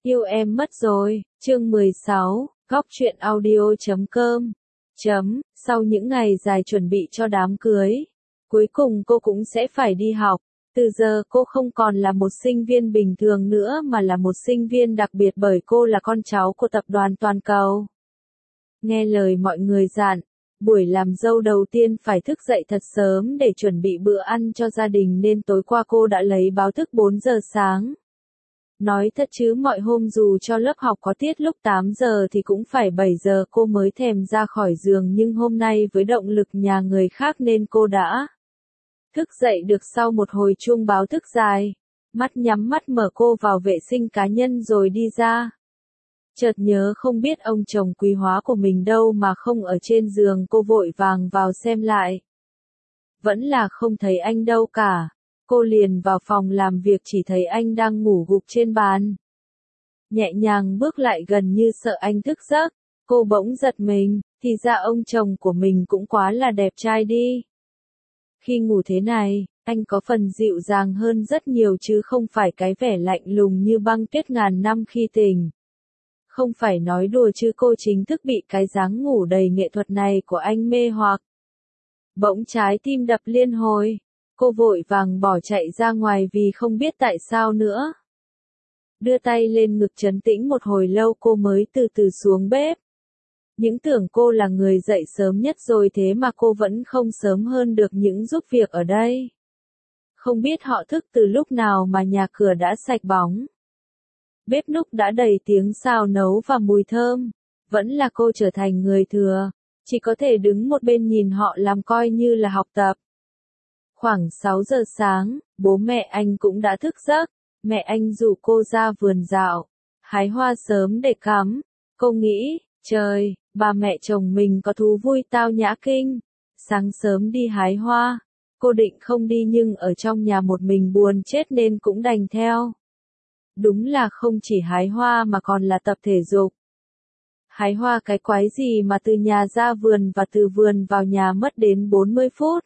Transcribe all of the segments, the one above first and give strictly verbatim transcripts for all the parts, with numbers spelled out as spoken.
Yêu em mất rồi, chương mười sáu, góc truyện audio chấm com. Chấm, sau những ngày dài chuẩn bị cho đám cưới, cuối cùng cô cũng sẽ phải đi học. Từ giờ cô không còn là một sinh viên bình thường nữa mà là một sinh viên đặc biệt bởi cô là con cháu của tập đoàn toàn cầu. Nghe lời mọi người dặn, buổi làm dâu đầu tiên phải thức dậy thật sớm để chuẩn bị bữa ăn cho gia đình nên tối qua cô đã lấy báo thức bốn giờ sáng. Nói thật chứ mọi hôm dù cho lớp học có tiết lúc tám giờ thì cũng phải bảy giờ cô mới thèm ra khỏi giường, nhưng hôm nay với động lực nhà người khác nên cô đã thức dậy được sau một hồi chuông báo thức dài. Mắt nhắm mắt mở cô vào vệ sinh cá nhân rồi đi ra. Chợt nhớ không biết ông chồng quý hóa của mình đâu mà không ở trên giường, cô vội vàng vào xem lại. Vẫn là không thấy anh đâu cả. Cô liền vào phòng làm việc chỉ thấy anh đang ngủ gục trên bàn. Nhẹ nhàng bước lại gần như sợ anh thức giấc, cô bỗng giật mình, thì ra ông chồng của mình cũng quá là đẹp trai đi. Khi ngủ thế này, anh có phần dịu dàng hơn rất nhiều chứ không phải cái vẻ lạnh lùng như băng tuyết ngàn năm khi tỉnh. Không phải nói đùa chứ cô chính thức bị cái dáng ngủ đầy nghệ thuật này của anh mê hoặc. Bỗng trái tim đập liên hồi. Cô vội vàng bỏ chạy ra ngoài vì không biết tại sao nữa. Đưa tay lên ngực trấn tĩnh một hồi lâu cô mới từ từ xuống bếp. Những tưởng cô là người dậy sớm nhất rồi thế mà cô vẫn không sớm hơn được những giúp việc ở đây. Không biết họ thức từ lúc nào mà nhà cửa đã sạch bóng. Bếp núc đã đầy tiếng xào nấu và mùi thơm. Vẫn là cô trở thành người thừa, chỉ có thể đứng một bên nhìn họ làm coi như là học tập. Khoảng sáu giờ sáng, bố mẹ anh cũng đã thức giấc. Mẹ anh rủ cô ra vườn dạo, hái hoa sớm để cắm. Cô nghĩ, trời, bà mẹ chồng mình có thú vui tao nhã kinh. Sáng sớm đi hái hoa. Cô định không đi nhưng ở trong nhà một mình buồn chết nên cũng đành theo. Đúng là không chỉ hái hoa mà còn là tập thể dục. Hái hoa cái quái gì mà từ nhà ra vườn và từ vườn vào nhà mất đến bốn mươi phút.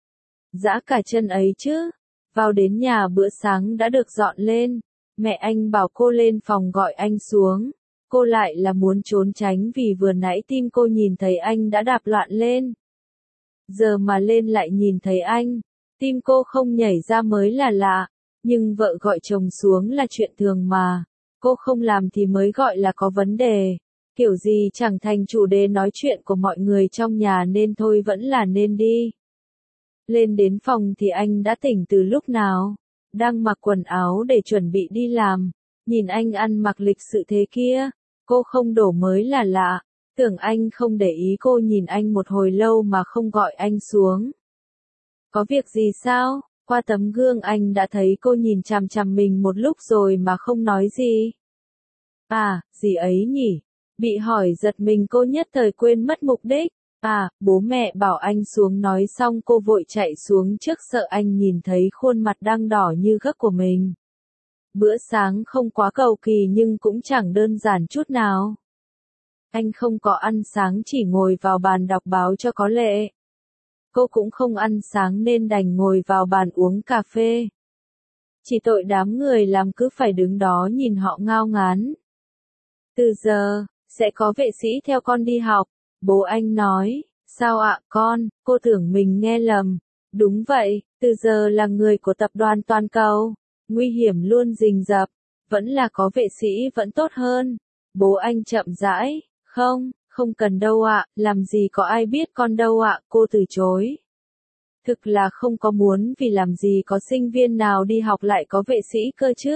Dã cả chân ấy chứ. Vào đến nhà bữa sáng đã được dọn lên. Mẹ anh bảo cô lên phòng gọi anh xuống. Cô lại là muốn trốn tránh vì vừa nãy tim cô nhìn thấy anh đã đạp loạn lên. Giờ mà lên lại nhìn thấy anh, tim cô không nhảy ra mới là lạ. Nhưng vợ gọi chồng xuống là chuyện thường mà. Cô không làm thì mới gọi là có vấn đề. Kiểu gì chẳng thành chủ đề nói chuyện của mọi người trong nhà nên thôi vẫn là nên đi. Lên đến phòng thì anh đã tỉnh từ lúc nào. Đang mặc quần áo để chuẩn bị đi làm. Nhìn anh ăn mặc lịch sự thế kia. Cô không đổ mới là lạ. Tưởng anh không để ý cô nhìn anh một hồi lâu mà không gọi anh xuống. Có việc gì sao? Qua tấm gương anh đã thấy cô nhìn chằm chằm mình một lúc rồi mà không nói gì. À, gì ấy nhỉ? Bị hỏi giật mình cô nhất thời quên mất mục đích. À, bố mẹ bảo anh xuống nói xong cô vội chạy xuống trước sợ anh nhìn thấy khuôn mặt đang đỏ như gấc của mình. Bữa sáng không quá cầu kỳ nhưng cũng chẳng đơn giản chút nào. Anh không có ăn sáng chỉ ngồi vào bàn đọc báo cho có lệ. Cô cũng không ăn sáng nên đành ngồi vào bàn uống cà phê. Chỉ tội đám người làm cứ phải đứng đó nhìn họ ngao ngán. Từ giờ, sẽ có vệ sĩ theo con đi học. Bố anh nói, sao ạ con, cô tưởng mình nghe lầm. Đúng vậy, từ giờ là người của tập đoàn toàn cầu. Nguy hiểm luôn rình rập, vẫn là có vệ sĩ vẫn tốt hơn. Bố anh chậm rãi, không, không cần đâu ạ, làm gì có ai biết con đâu ạ, cô từ chối. Thực là không có muốn vì làm gì có sinh viên nào đi học lại có vệ sĩ cơ chứ.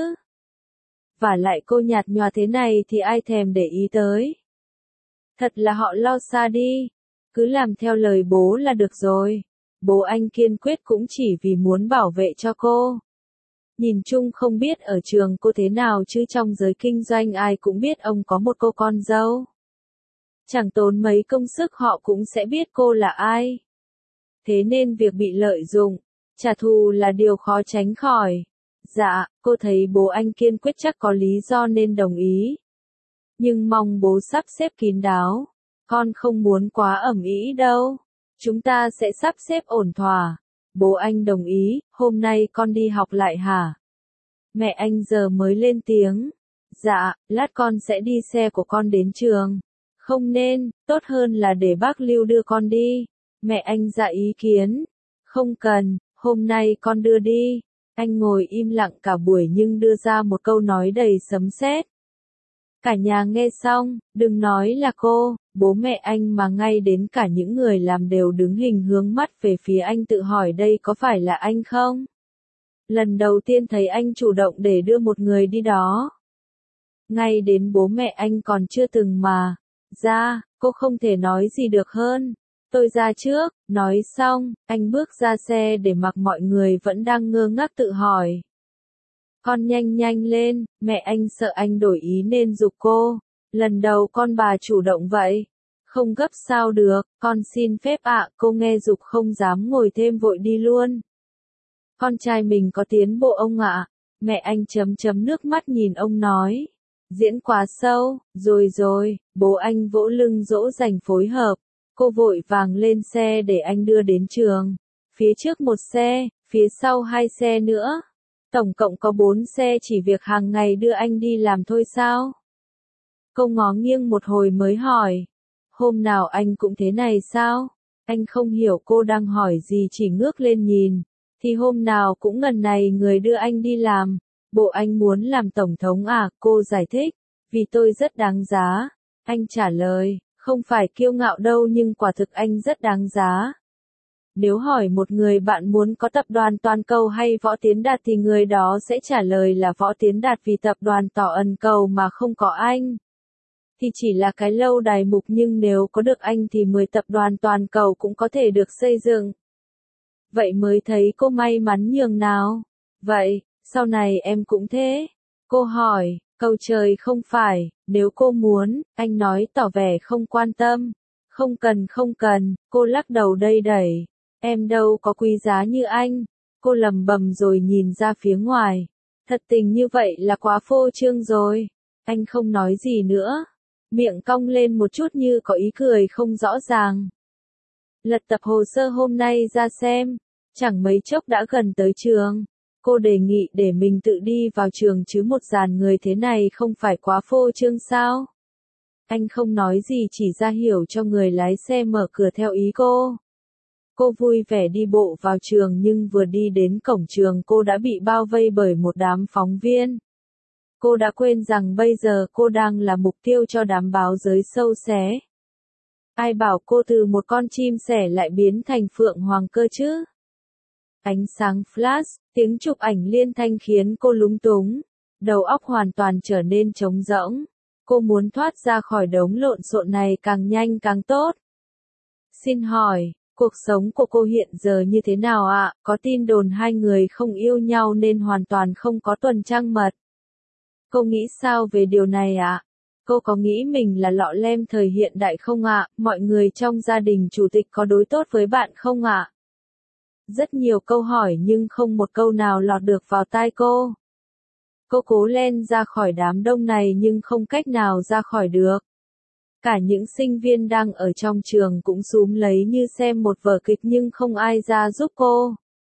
Và lại cô nhạt nhòa thế này thì ai thèm để ý tới. Thật là họ lo xa đi. Cứ làm theo lời bố là được rồi. Bố anh kiên quyết cũng chỉ vì muốn bảo vệ cho cô. Nhìn chung không biết ở trường cô thế nào chứ trong giới kinh doanh ai cũng biết ông có một cô con dâu. Chẳng tốn mấy công sức họ cũng sẽ biết cô là ai. Thế nên việc bị lợi dụng, trả thù là điều khó tránh khỏi. Dạ, cô thấy bố anh kiên quyết chắc có lý do nên đồng ý. Nhưng mong bố sắp xếp kín đáo. Con không muốn quá ầm ĩ đâu. Chúng ta sẽ sắp xếp ổn thỏa. Bố anh đồng ý, hôm nay con đi học lại hả? Mẹ anh giờ mới lên tiếng. Dạ, lát con sẽ đi xe của con đến trường. Không nên, tốt hơn là để bác Lưu đưa con đi. Mẹ anh ra ý kiến. Không cần, hôm nay con đưa đi. Anh ngồi im lặng cả buổi nhưng đưa ra một câu nói đầy sấm sét. Cả nhà nghe xong, đừng nói là cô, bố mẹ anh mà ngay đến cả những người làm đều đứng hình hướng mắt về phía anh tự hỏi đây có phải là anh không? Lần đầu tiên thấy anh chủ động để đưa một người đi đó. Ngay đến bố mẹ anh còn chưa từng mà. Ra, cô không thể nói gì được hơn. Tôi ra trước, nói xong, anh bước ra xe để mặc mọi người vẫn đang ngơ ngác tự hỏi. Con nhanh nhanh lên, mẹ anh sợ anh đổi ý nên giục cô. Lần đầu con bà chủ động vậy. Không gấp sao được, con xin phép ạ, cô nghe giục không dám ngồi thêm vội đi luôn. Con trai mình có tiến bộ ông ạ. Mẹ anh chấm chấm nước mắt nhìn ông nói. Diễn quá sâu, rồi rồi, bố anh vỗ lưng dỗ dành phối hợp. Cô vội vàng lên xe để anh đưa đến trường. Phía trước một xe, phía sau hai xe nữa. Tổng cộng có bốn xe chỉ việc hàng ngày đưa anh đi làm thôi sao? Cô ngó nghiêng một hồi mới hỏi. Hôm nào anh cũng thế này sao? Anh không hiểu cô đang hỏi gì chỉ ngước lên nhìn. Thì hôm nào cũng ngần này người đưa anh đi làm. Bộ anh muốn làm tổng thống à? Cô giải thích. Vì tôi rất đáng giá. Anh trả lời. Không phải kiêu ngạo đâu nhưng quả thực anh rất đáng giá. Nếu hỏi một người bạn muốn có tập đoàn toàn cầu hay Võ Tiến Đạt thì người đó sẽ trả lời là Võ Tiến Đạt vì tập đoàn tỏ ẩn cầu mà không có anh. Thì chỉ là cái lâu đài mục nhưng nếu có được anh thì mười tập đoàn toàn cầu cũng có thể được xây dựng. Vậy mới thấy cô may mắn nhường nào. Vậy, sau này em cũng thế. Cô hỏi, câu trời không phải, nếu cô muốn, anh nói tỏ vẻ không quan tâm. Không cần không cần, cô lắc đầu đầy đẩy. Em đâu có quý giá như anh. Cô lầm bầm rồi nhìn ra phía ngoài. Thật tình như vậy là quá phô trương rồi. Anh không nói gì nữa. Miệng cong lên một chút như có ý cười không rõ ràng. Lật tập hồ sơ hôm nay ra xem. Chẳng mấy chốc đã gần tới trường. Cô đề nghị để mình tự đi vào trường chứ một dàn người thế này không phải quá phô trương sao? Anh không nói gì chỉ ra hiểu cho người lái xe mở cửa theo ý cô. Cô vui vẻ đi bộ vào trường nhưng vừa đi đến cổng trường cô đã bị bao vây bởi một đám phóng viên. Cô đã quên rằng bây giờ cô đang là mục tiêu cho đám báo giới sâu xé. Ai bảo cô từ một con chim sẻ lại biến thành phượng hoàng cơ chứ? Ánh sáng flash, tiếng chụp ảnh liên thanh khiến cô lúng túng. Đầu óc hoàn toàn trở nên trống rỗng. Cô muốn thoát ra khỏi đống lộn xộn này càng nhanh càng tốt. Xin hỏi, cuộc sống của cô hiện giờ như thế nào ạ? Có tin đồn hai người không yêu nhau nên hoàn toàn không có tuần trăng mật. Cô nghĩ sao về điều này ạ? Cô có nghĩ mình là lọ lem thời hiện đại không ạ? Mọi người trong gia đình chủ tịch có đối tốt với bạn không ạ? Rất nhiều câu hỏi nhưng không một câu nào lọt được vào tai cô. Cô cố len ra khỏi đám đông này nhưng không cách nào ra khỏi được. Cả những sinh viên đang ở trong trường cũng xúm lấy như xem một vở kịch nhưng không ai ra giúp cô.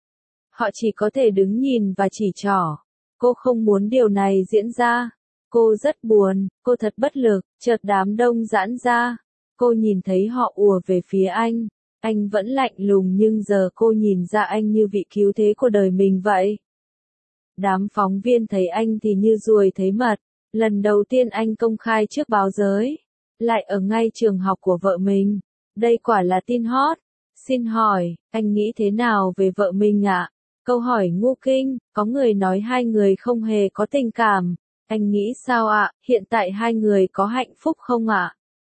Họ chỉ có thể đứng nhìn và chỉ trỏ. Cô không muốn điều này diễn ra. Cô rất buồn, cô thật bất lực, chợt đám đông giãn ra. Cô nhìn thấy họ ùa về phía anh. Anh vẫn lạnh lùng nhưng giờ cô nhìn ra anh như vị cứu thế của đời mình vậy. Đám phóng viên thấy anh thì như ruồi thấy mật. Lần đầu tiên anh công khai trước báo giới. Lại ở ngay trường học của vợ mình. Đây quả là tin hot. Xin hỏi, anh nghĩ thế nào về vợ mình ạ? Câu hỏi ngu kinh, có người nói hai người không hề có tình cảm. Anh nghĩ sao ạ, hiện tại hai người có hạnh phúc không ạ?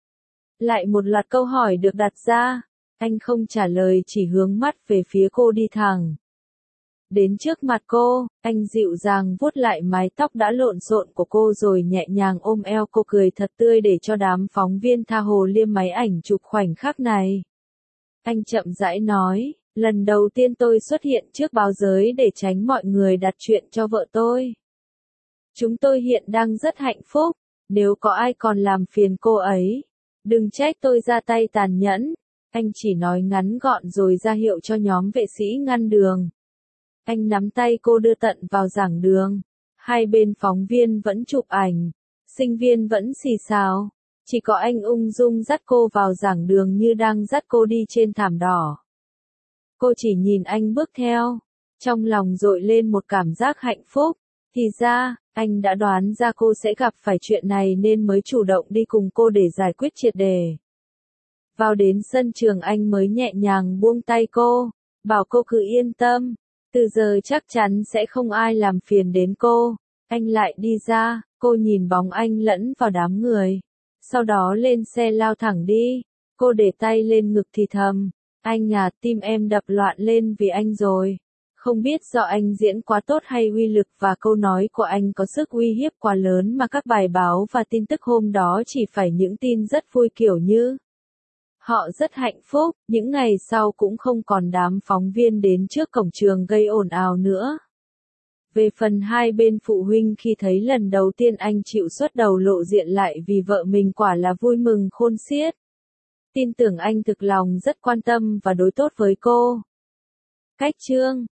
Lại một loạt câu hỏi được đặt ra. Anh không trả lời chỉ hướng mắt về phía cô đi thẳng. Đến trước mặt cô, anh dịu dàng vuốt lại mái tóc đã lộn xộn của cô rồi nhẹ nhàng ôm eo cô cười thật tươi để cho đám phóng viên tha hồ liêm máy ảnh chụp khoảnh khắc này. Anh chậm rãi nói, lần đầu tiên tôi xuất hiện trước báo giới để tránh mọi người đặt chuyện cho vợ tôi. Chúng tôi hiện đang rất hạnh phúc, nếu có ai còn làm phiền cô ấy, đừng trách tôi ra tay tàn nhẫn. Anh chỉ nói ngắn gọn rồi ra hiệu cho nhóm vệ sĩ ngăn đường. Anh nắm tay cô đưa tận vào giảng đường. Hai bên phóng viên vẫn chụp ảnh, sinh viên vẫn xì xào. Chỉ có anh ung dung dắt cô vào giảng đường như đang dắt cô đi trên thảm đỏ. Cô chỉ nhìn anh bước theo, trong lòng dội lên một cảm giác hạnh phúc. Thì ra, anh đã đoán ra cô sẽ gặp phải chuyện này nên mới chủ động đi cùng cô để giải quyết triệt đề. Vào đến sân trường anh mới nhẹ nhàng buông tay cô, bảo cô cứ yên tâm, từ giờ chắc chắn sẽ không ai làm phiền đến cô. Anh lại đi ra, cô nhìn bóng anh lẫn vào đám người. Sau đó lên xe lao thẳng đi, cô để tay lên ngực thì thầm, anh à, tim em đập loạn lên vì anh rồi. Không biết do anh diễn quá tốt hay uy lực và câu nói của anh có sức uy hiếp quá lớn mà các bài báo và tin tức hôm đó chỉ phải những tin rất vui kiểu như họ rất hạnh phúc, những ngày sau cũng không còn đám phóng viên đến trước cổng trường gây ồn ào nữa. Về phần hai bên phụ huynh khi thấy lần đầu tiên anh chịu xuất đầu lộ diện lại vì vợ mình quả là vui mừng khôn xiết. Tin tưởng anh thực lòng rất quan tâm và đối tốt với cô. Cách chương